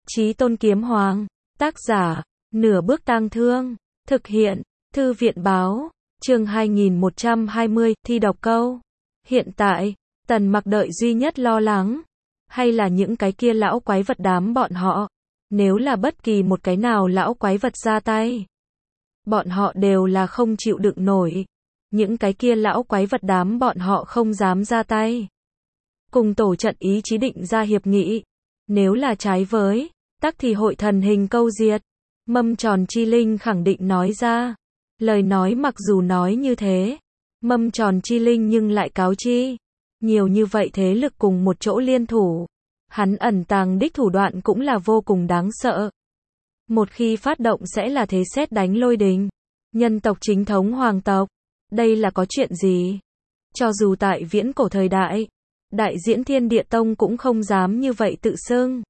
Chí Tôn Kiếm Hoàng, tác giả, Nửa Bước Tang Thương, thực hiện, Thư viện báo, chương 2120, thi đọc câu. Hiện tại, Tần Mặc đợi duy nhất lo lắng, hay là những cái kia lão quái vật đám bọn họ. Nếu là bất kỳ một cái nào lão quái vật ra tay, bọn họ đều là không chịu đựng nổi. Những cái kia lão quái vật đám bọn họ không dám ra tay. Cùng tổ trận ý chí định ra hiệp nghị. Nếu là trái với, tắc thì hội thần hình câu diệt. Mâm Tròn Chi Linh khẳng định nói ra. Lời nói mặc dù nói như thế, Mâm Tròn Chi Linh nhưng lại cáo chi. Nhiều như vậy thế lực cùng một chỗ liên thủ. Hắn ẩn tàng đích thủ đoạn cũng là vô cùng đáng sợ. Một khi phát động sẽ là thế sét đánh lôi đình. Nhân tộc chính thống hoàng tộc. Đây là có chuyện gì? Cho dù tại viễn cổ thời đại, Đại Diễn Thiên Địa Tông cũng không dám như vậy tự xưng.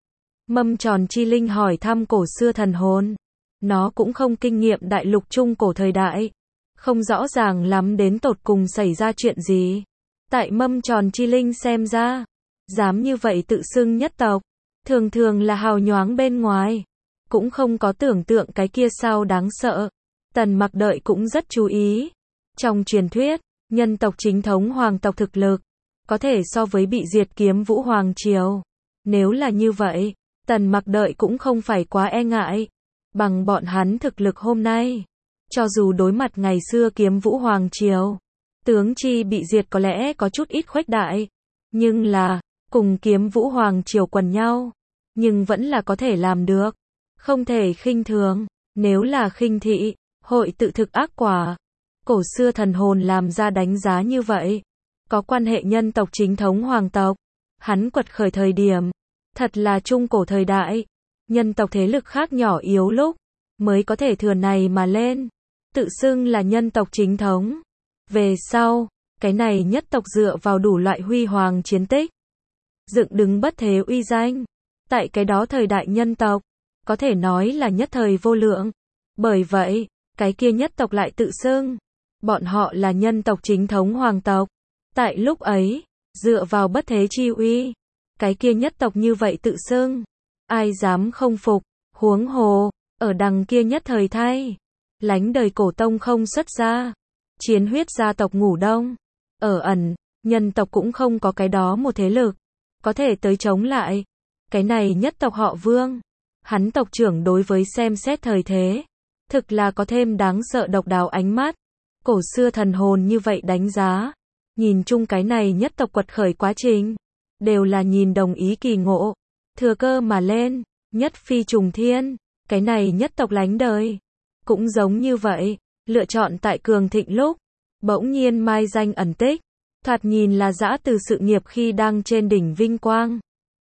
Mâm Tròn Chi Linh hỏi thăm cổ xưa thần hồn. Nó cũng không kinh nghiệm đại lục trung cổ thời đại. Không rõ ràng lắm đến tột cùng xảy ra chuyện gì. Tại Mâm Tròn Chi Linh xem ra, dám như vậy tự xưng nhất tộc, thường thường là hào nhoáng bên ngoài. Cũng không có tưởng tượng cái kia sao đáng sợ. Tần Mặc đợi cũng rất chú ý. Trong truyền thuyết, nhân tộc chính thống hoàng tộc thực lực, có thể so với bị diệt Kiếm Vũ Hoàng Triều. Nếu là như vậy, Tần Mặc đợi cũng không phải quá e ngại. Bằng bọn hắn thực lực hôm nay, cho dù đối mặt ngày xưa Kiếm Vũ Hoàng Triều, tướng chi bị diệt có lẽ có chút ít khuếch đại. Nhưng là, cùng Kiếm Vũ Hoàng Triều quần nhau, nhưng vẫn là có thể làm được. Không thể khinh thường, nếu là khinh thị, hội tự thực ác quả. Cổ xưa thần hồn làm ra đánh giá như vậy. Có quan hệ nhân tộc chính thống hoàng tộc. Hắn quật khởi thời điểm, thật là trung cổ thời đại. Nhân tộc thế lực khác nhỏ yếu lúc, mới có thể thừa này mà lên. Tự xưng là nhân tộc chính thống. Về sau, cái này nhất tộc dựa vào đủ loại huy hoàng chiến tích, dựng đứng bất thế uy danh. Tại cái đó thời đại nhân tộc, có thể nói là nhất thời vô lượng. Bởi vậy, cái kia nhất tộc lại tự xưng, bọn họ là nhân tộc chính thống hoàng tộc. Tại lúc ấy, dựa vào bất thế chi uy, cái kia nhất tộc như vậy tự xưng, ai dám không phục. Huống hồ, ở đằng kia nhất thời thay, lánh đời cổ tông không xuất ra, chiến huyết gia tộc ngủ đông, ở ẩn, nhân tộc cũng không có cái đó một thế lực, có thể tới chống lại. Cái này nhất tộc họ Vương, hắn tộc trưởng đối với xem xét thời thế, thực là có thêm đáng sợ độc đáo ánh mắt. Cổ xưa thần hồn như vậy đánh giá, nhìn chung cái này nhất tộc quật khởi quá trình, đều là nhìn đồng ý kỳ ngộ, thừa cơ mà lên, nhất phi trùng thiên. Cái này nhất tộc lánh đời, cũng giống như vậy, lựa chọn tại cường thịnh lúc, bỗng nhiên mai danh ẩn tích, thoạt nhìn là dã từ sự nghiệp khi đang trên đỉnh vinh quang.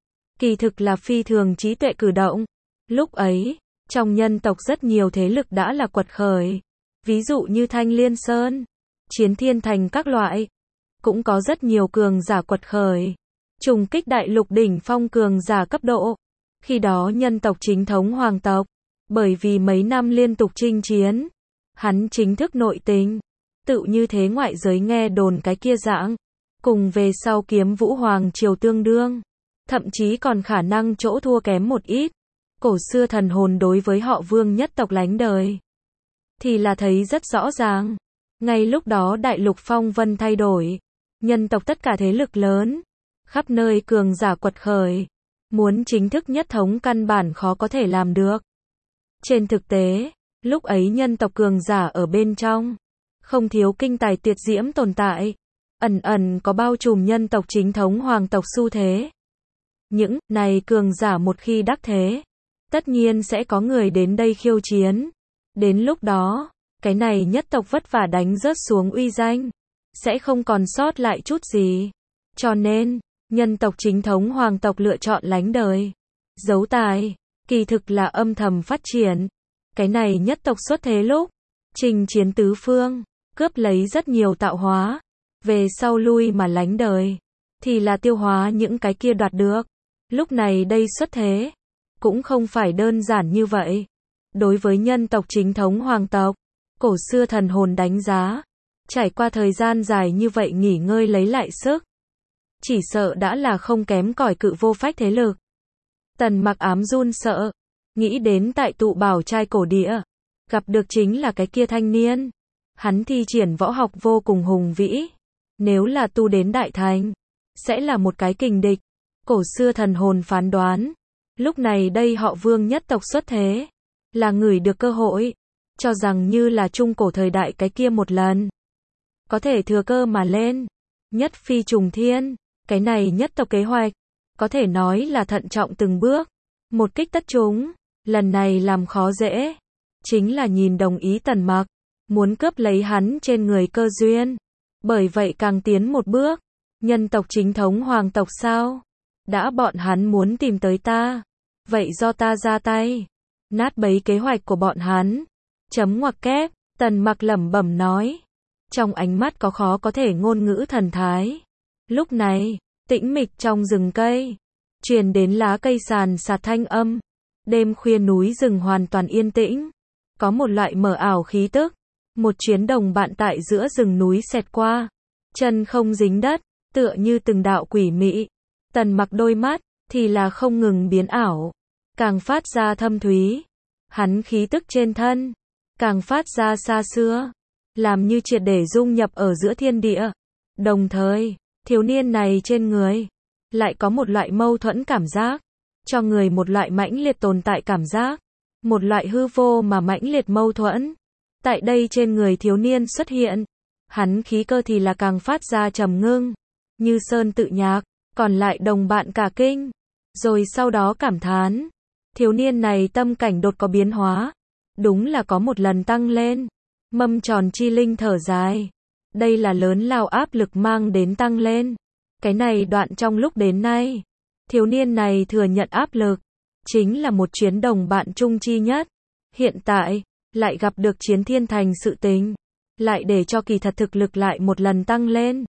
Kỳ thực là phi thường trí tuệ cử động. Lúc ấy, trong nhân tộc rất nhiều thế lực đã là quật khởi. Ví dụ như Thanh Liên Sơn, Chiến Thiên Thành các loại. Cũng có rất nhiều cường giả quật khởi. Trùng kích đại lục đỉnh phong cường giả cấp độ. Khi đó nhân tộc chính thống hoàng tộc, bởi vì mấy năm liên tục chinh chiến, hắn chính thức nội tình. Tự như thế ngoại giới nghe đồn cái kia dạng. Cùng về sau Kiếm Vũ Hoàng Triều tương đương. Thậm chí còn khả năng chỗ thua kém một ít. Cổ xưa thần hồn đối với họ Vương nhất tộc lánh đời, thì là thấy rất rõ ràng. Ngay lúc đó đại lục phong vân thay đổi. Nhân tộc tất cả thế lực lớn, khắp nơi cường giả quật khởi. Muốn chính thức nhất thống căn bản khó có thể làm được. Trên thực tế, lúc ấy nhân tộc cường giả ở bên trong, không thiếu kinh tài tuyệt diễm tồn tại. Ẩn ẩn có bao trùm nhân tộc chính thống hoàng tộc xu thế. Những này cường giả một khi đắc thế, tất nhiên sẽ có người đến đây khiêu chiến. Đến lúc đó, cái này nhất tộc vất vả đánh rớt xuống uy danh, sẽ không còn sót lại chút gì. Cho nên, nhân tộc chính thống hoàng tộc lựa chọn lánh đời, giấu tài, kỳ thực là âm thầm phát triển. Cái này nhất tộc xuất thế lúc, chinh chiến tứ phương, cướp lấy rất nhiều tạo hóa. Về sau lui mà lánh đời, thì là tiêu hóa những cái kia đoạt được. Lúc này đây xuất thế, cũng không phải đơn giản như vậy. Đối với nhân tộc chính thống hoàng tộc, cổ xưa thần hồn đánh giá, trải qua thời gian dài như vậy nghỉ ngơi lấy lại sức, chỉ sợ đã là không kém cỏi cự vô phách thế lực. Tần Mặc ám run sợ, nghĩ đến tại tụ bảo trai cổ địa, gặp được chính là cái kia thanh niên. Hắn thi triển võ học vô cùng hùng vĩ, nếu là tu đến đại thành, sẽ là một cái kình địch. Cổ xưa thần hồn phán đoán, lúc này đây họ Vương nhất tộc xuất thế, là ngửi được cơ hội, cho rằng như là trung cổ thời đại cái kia một lần, có thể thừa cơ mà lên, nhất phi trùng thiên. Cái này nhất tộc kế hoạch, có thể nói là thận trọng từng bước, một kích tất trúng. Lần này làm khó dễ, chính là nhìn đồng ý Tần Mặc, muốn cướp lấy hắn trên người cơ duyên. Bởi vậy càng tiến một bước, nhân tộc chính thống hoàng tộc sao? Đã bọn hắn muốn tìm tới ta, vậy do ta ra tay, nát bấy kế hoạch của bọn hắn. Chấm ngoặc kép, Tần Mặc lẩm bẩm nói, trong ánh mắt có khó có thể ngôn ngữ thần thái. Lúc này, tĩnh mịch trong rừng cây, truyền đến lá cây sàn sạt thanh âm. Đêm khuya núi rừng hoàn toàn yên tĩnh, có một loại mờ ảo khí tức. Một chuyến đồng bạn tại giữa rừng núi xẹt qua, chân không dính đất, tựa như từng đạo quỷ mị. Tần Mặc đôi mắt thì là không ngừng biến ảo, càng phát ra thâm thúy. Hắn khí tức trên thân càng phát ra xa xưa, làm như triệt để dung nhập ở giữa thiên địa. Đồng thời, thiếu niên này trên người lại có một loại mâu thuẫn cảm giác, cho người một loại mãnh liệt tồn tại cảm giác, một loại hư vô mà mãnh liệt mâu thuẫn. Tại đây trên người thiếu niên xuất hiện, hắn khí cơ thì là càng phát ra trầm ngưng, như sơn tự nhạc, còn lại đồng bạn cả kinh, rồi sau đó cảm thán, thiếu niên này tâm cảnh đột có biến hóa, đúng là có một lần tăng lên. Mâm tròn chi linh thở dài, đây là lớn lao áp lực mang đến tăng lên. Cái này đoạn trong lúc đến nay, thiếu niên này thừa nhận áp lực, chính là một chuyến đồng bạn chung chi nhất. Hiện tại, lại gặp được chiến thiên thành sự tình, lại để cho kỳ thật thực lực lại một lần tăng lên.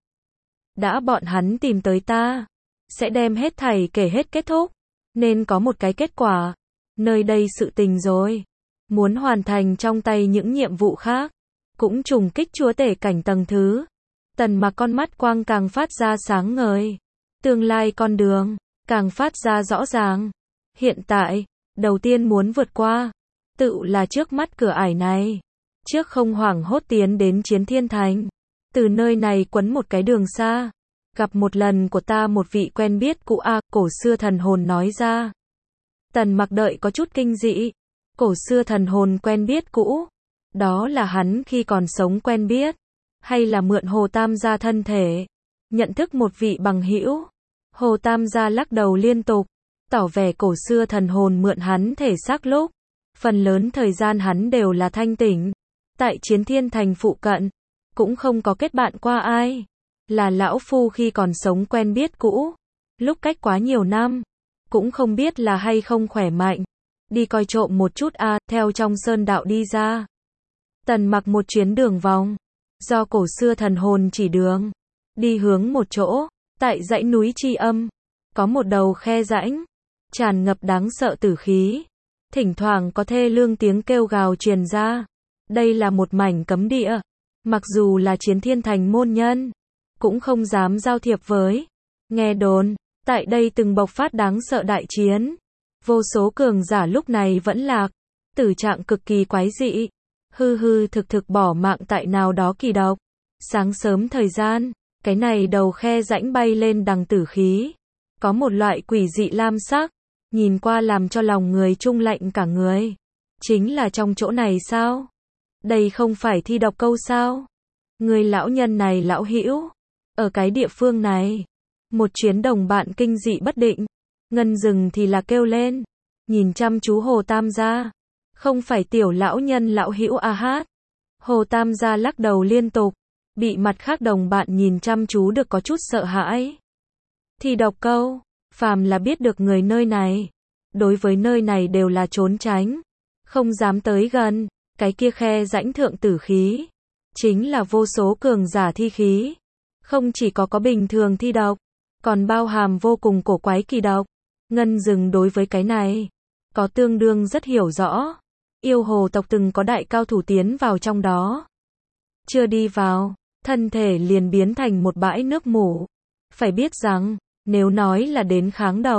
Đã bọn hắn tìm tới ta, sẽ đem hết thảy kể hết kết thúc, nên có một cái kết quả. Nơi đây sự tình rồi, muốn hoàn thành trong tay những nhiệm vụ khác, cũng trùng kích chúa tể cảnh tầng thứ. Tần Mặc con mắt quang càng phát ra sáng ngời, tương lai con đường càng phát ra rõ ràng. Hiện tại, đầu tiên muốn vượt qua, tự là trước mắt cửa ải này. Trước không hoảng hốt tiến đến chiến thiên thành, từ nơi này quấn một cái đường xa, gặp một lần của ta một vị quen biết cũ a. Cổ xưa thần hồn nói ra. Tần Mặc đợi có chút kinh dị, cổ xưa thần hồn quen biết cũ, đó là hắn khi còn sống quen biết, hay là mượn Hồ Tam gia thân thể, nhận thức một vị bằng hữu. Hồ Tam gia lắc đầu liên tục, tỏ vẻ cổ xưa thần hồn mượn hắn thể xác lúc, phần lớn thời gian hắn đều là thanh tỉnh. Tại chiến thiên thành phụ cận, cũng không có kết bạn qua ai, là lão phu khi còn sống quen biết cũ, lúc cách quá nhiều năm, cũng không biết là hay không khỏe mạnh, đi coi trộm một chút a. Theo trong sơn đạo đi ra, Tần Mặc một chuyến đường vòng, do cổ xưa thần hồn chỉ đường, đi hướng một chỗ, tại dãy núi Chi Âm, có một đầu khe rãnh, tràn ngập đáng sợ tử khí, thỉnh thoảng có thê lương tiếng kêu gào truyền ra. Đây là một mảnh cấm địa, mặc dù là chiến thiên thành môn nhân, cũng không dám giao thiệp với. Nghe đồn, tại đây từng bộc phát đáng sợ đại chiến, vô số cường giả lúc này vẫn lạc, tử trạng cực kỳ quái dị, hư hư thực thực bỏ mạng tại nào đó kỳ độc. Sáng sớm thời gian, cái này đầu khe rãnh bay lên đằng tử khí, có một loại quỷ dị lam sắc, nhìn qua làm cho lòng người trung lạnh cả người. Chính là trong chỗ này sao? Đây không phải thi độc câu sao? Người lão nhân này lão hữu, ở cái địa phương này, một chuyến đồng bạn kinh dị bất định, ngân rừng thì là kêu lên, nhìn chăm chú Hồ Tam gia, không phải tiểu lão nhân lão hữu a hát. Hồ Tam gia lắc đầu liên tục, bị mặt khác đồng bạn nhìn chăm chú được có chút sợ hãi. Thi độc câu, phàm là biết được người nơi này, đối với nơi này đều là trốn tránh, không dám tới gần. Cái kia khe rãnh thượng tử khí, chính là vô số cường giả thi khí, không chỉ có bình thường thi độc, còn bao hàm vô cùng cổ quái kỳ độc. Ngân rừng đối với cái này, có tương đương rất hiểu rõ. Yêu hồ tộc từng có đại cao thủ tiến vào trong đó. Chưa đi vào, thân thể liền biến thành một bãi nước mủ. Phải biết rằng, nếu nói là đến kháng độc,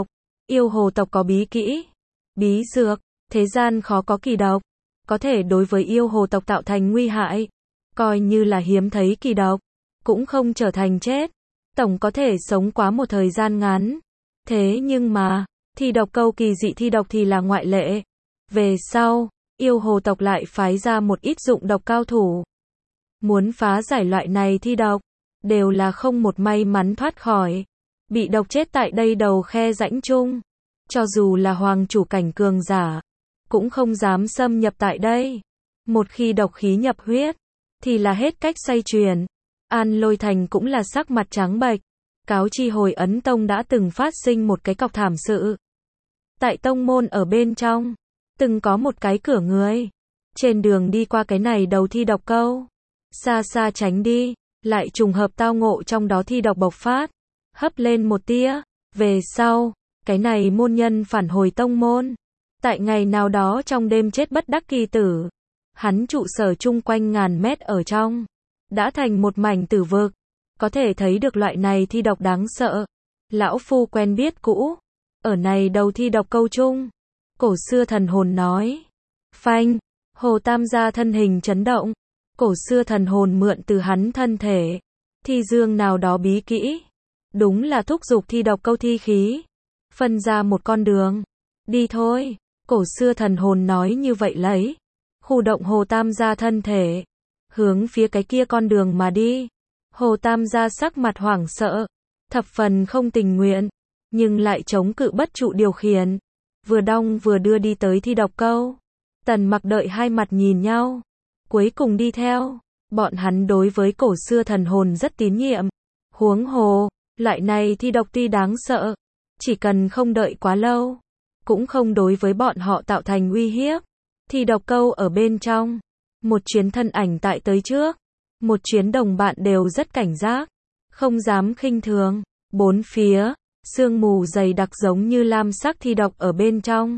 Yêu hồ tộc có bí kỹ, bí dược, thế gian khó có kỳ độc, có thể đối với yêu hồ tộc tạo thành nguy hại, coi như là hiếm thấy kỳ độc, cũng không trở thành chết, tổng có thể sống quá một thời gian ngắn. Thế nhưng mà, thi độc câu kỳ dị thi độc thì là ngoại lệ. Về sau, yêu hồ tộc lại phái ra một ít dụng độc cao thủ. Muốn phá giải loại này thi độc, đều là không một may mắn thoát khỏi. Bị độc chết tại đây đầu khe rãnh chung. Cho dù là hoàng chủ cảnh cường giả, cũng không dám xâm nhập tại đây. Một khi độc khí nhập huyết, thì là hết cách xoay chuyển. An Lôi Thành cũng là sắc mặt trắng bệch. Cáo chi hồi Ấn Tông đã từng phát sinh một cái cọc thảm sự. Tại tông môn ở bên trong, từng có một cái cửa người. Trên đường đi qua cái này đầu thi độc câu. Xa xa tránh đi, lại trùng hợp tao ngộ trong đó thi độc bộc phát. Hấp lên một tia. Về sau, cái này môn nhân phản hồi tông môn. Tại ngày nào đó trong đêm chết bất đắc kỳ tử. Hắn trụ sở chung quanh ngàn mét ở trong. Đã thành một mảnh tử vực. Có thể thấy được loại này thi độc đáng sợ. Lão Phu quen biết cũ. Ở này đầu thi độc câu chung. Cổ xưa thần hồn nói. Phanh. Hồ Tam gia thân hình chấn động. Cổ xưa thần hồn mượn từ hắn thân thể. Thi dương nào đó bí kỹ. Đúng là thúc giục thi độc câu thi khí. Phân ra một con đường. Đi thôi. Cổ xưa thần hồn nói như vậy lấy. Khu động Hồ Tam gia thân thể. Hướng phía cái kia con đường mà đi. Hồ Tam gia sắc mặt hoảng sợ. Thập phần không tình nguyện. Nhưng lại chống cự bất trụ điều khiển. Vừa đong vừa đưa đi tới thi độc câu. Tần Mặc đợi hai mặt nhìn nhau. Cuối cùng đi theo. Bọn hắn đối với cổ xưa thần hồn rất tín nhiệm. Huống hồ, loại này thi độc tuy đáng sợ. Chỉ cần không đợi quá lâu. Cũng không đối với bọn họ tạo thành uy hiếp. Thi độc câu ở bên trong. Một chuyến thân ảnh tại tới trước. Một chuyến đồng bạn đều rất cảnh giác. Không dám khinh thường. Bốn phía, sương mù dày đặc giống như lam sắc thi độc ở bên trong.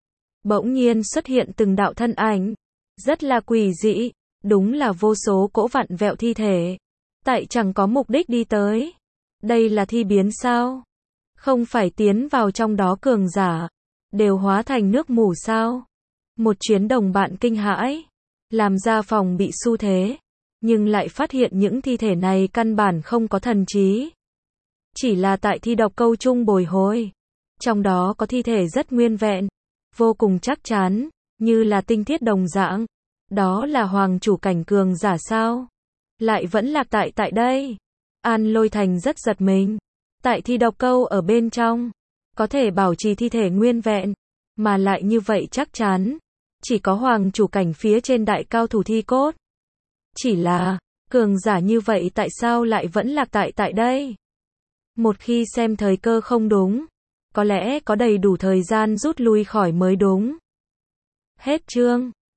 Bỗng nhiên xuất hiện từng đạo thân ảnh. Rất là quỷ dị. Đúng là vô số cỗ vặn vẹo thi thể. Tại chẳng có mục đích đi tới. Đây là thi biến sao? Không phải tiến vào trong đó cường giả. Đều hóa thành nước mù sao? Một chuyến đồng bạn kinh hãi. Làm ra phòng bị xu thế. Nhưng lại phát hiện những thi thể này căn bản không có thần trí. Chỉ là tại thi độc câu chung bồi hồi. Trong đó có thi thể rất nguyên vẹn. Vô cùng chắc chắn. Như là tinh thiết đồng dạng. Đó là hoàng chủ cảnh cường giả sao? Lại vẫn lạc tại đây. An Lôi Thành rất giật mình. Tại thi độc câu ở bên trong. Có thể bảo trì thi thể nguyên vẹn. Mà lại như vậy chắc chắn. Chỉ có hoàng chủ cảnh phía trên đại cao thủ thi cốt. Chỉ là, cường giả như vậy tại sao lại vẫn lạc tại đây? Một khi xem thời cơ không đúng. Có lẽ có đầy đủ thời gian rút lui khỏi mới đúng. Hết chương.